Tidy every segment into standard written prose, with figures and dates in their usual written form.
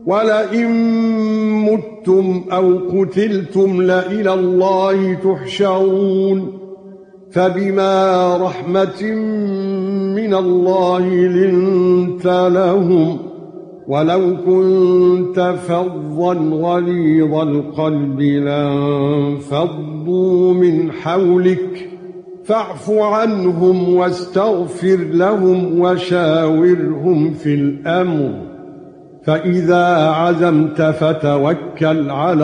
ولئن متم أو قتلتم لإلى الله تحشرون فبما رحمة من الله لنت لهم ولو كنت فظا غليظ القلب لانفضوا من حولك فاعف عنهم واستغفر لهم وشاورهم في الأمر فإذا عزمت فتوكل على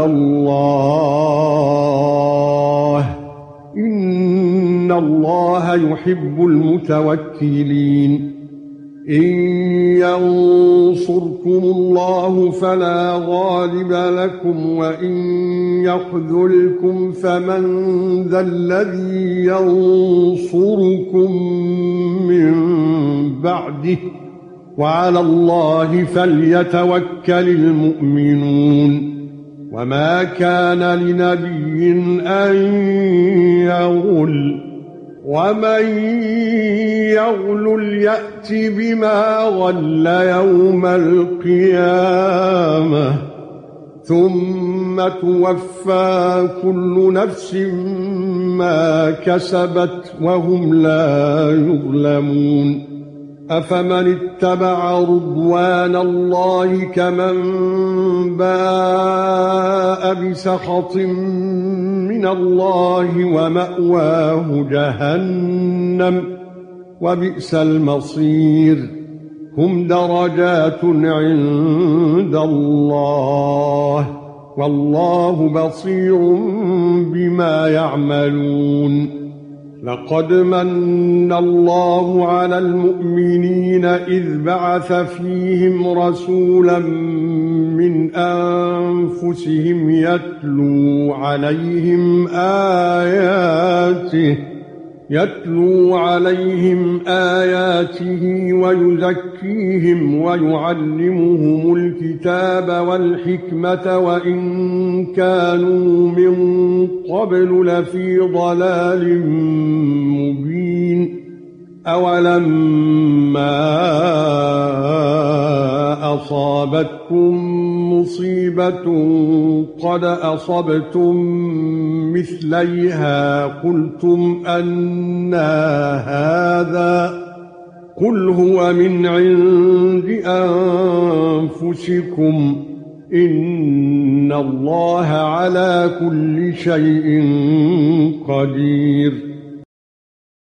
الله إن الله يحب المتوكلين إن ينصركم الله فلا غالب لكم وإن يخذلكم فمن ذا الذي ينصركم من بعده وعلى الله فليتوكل المؤمنون وما كان لنبي أن يغل ومن يغل يأت بما غل يوم القيامة ثم توفى كل نفس ما كسبت وهم لا يظلمون أفمن اتبع رضوان الله كمن باء بسخط من الله ومأواه جهنم وبئس المصير هم درجات عند الله والله بصير بما يعملون لقد من الله على المؤمنين إذ بعث فيهم رسولا من أنفسهم يتلو عليهم آياته ويزكيهم ويعلمهم الكتاب والحكمة وإن كانوا من قبل لفي ضلال مبين أولما أصابتكم مصيبة قد أصبتم مثليها قلتم أنى هذا قل هو من عند أنفسكم إن الله على كل شيء قدير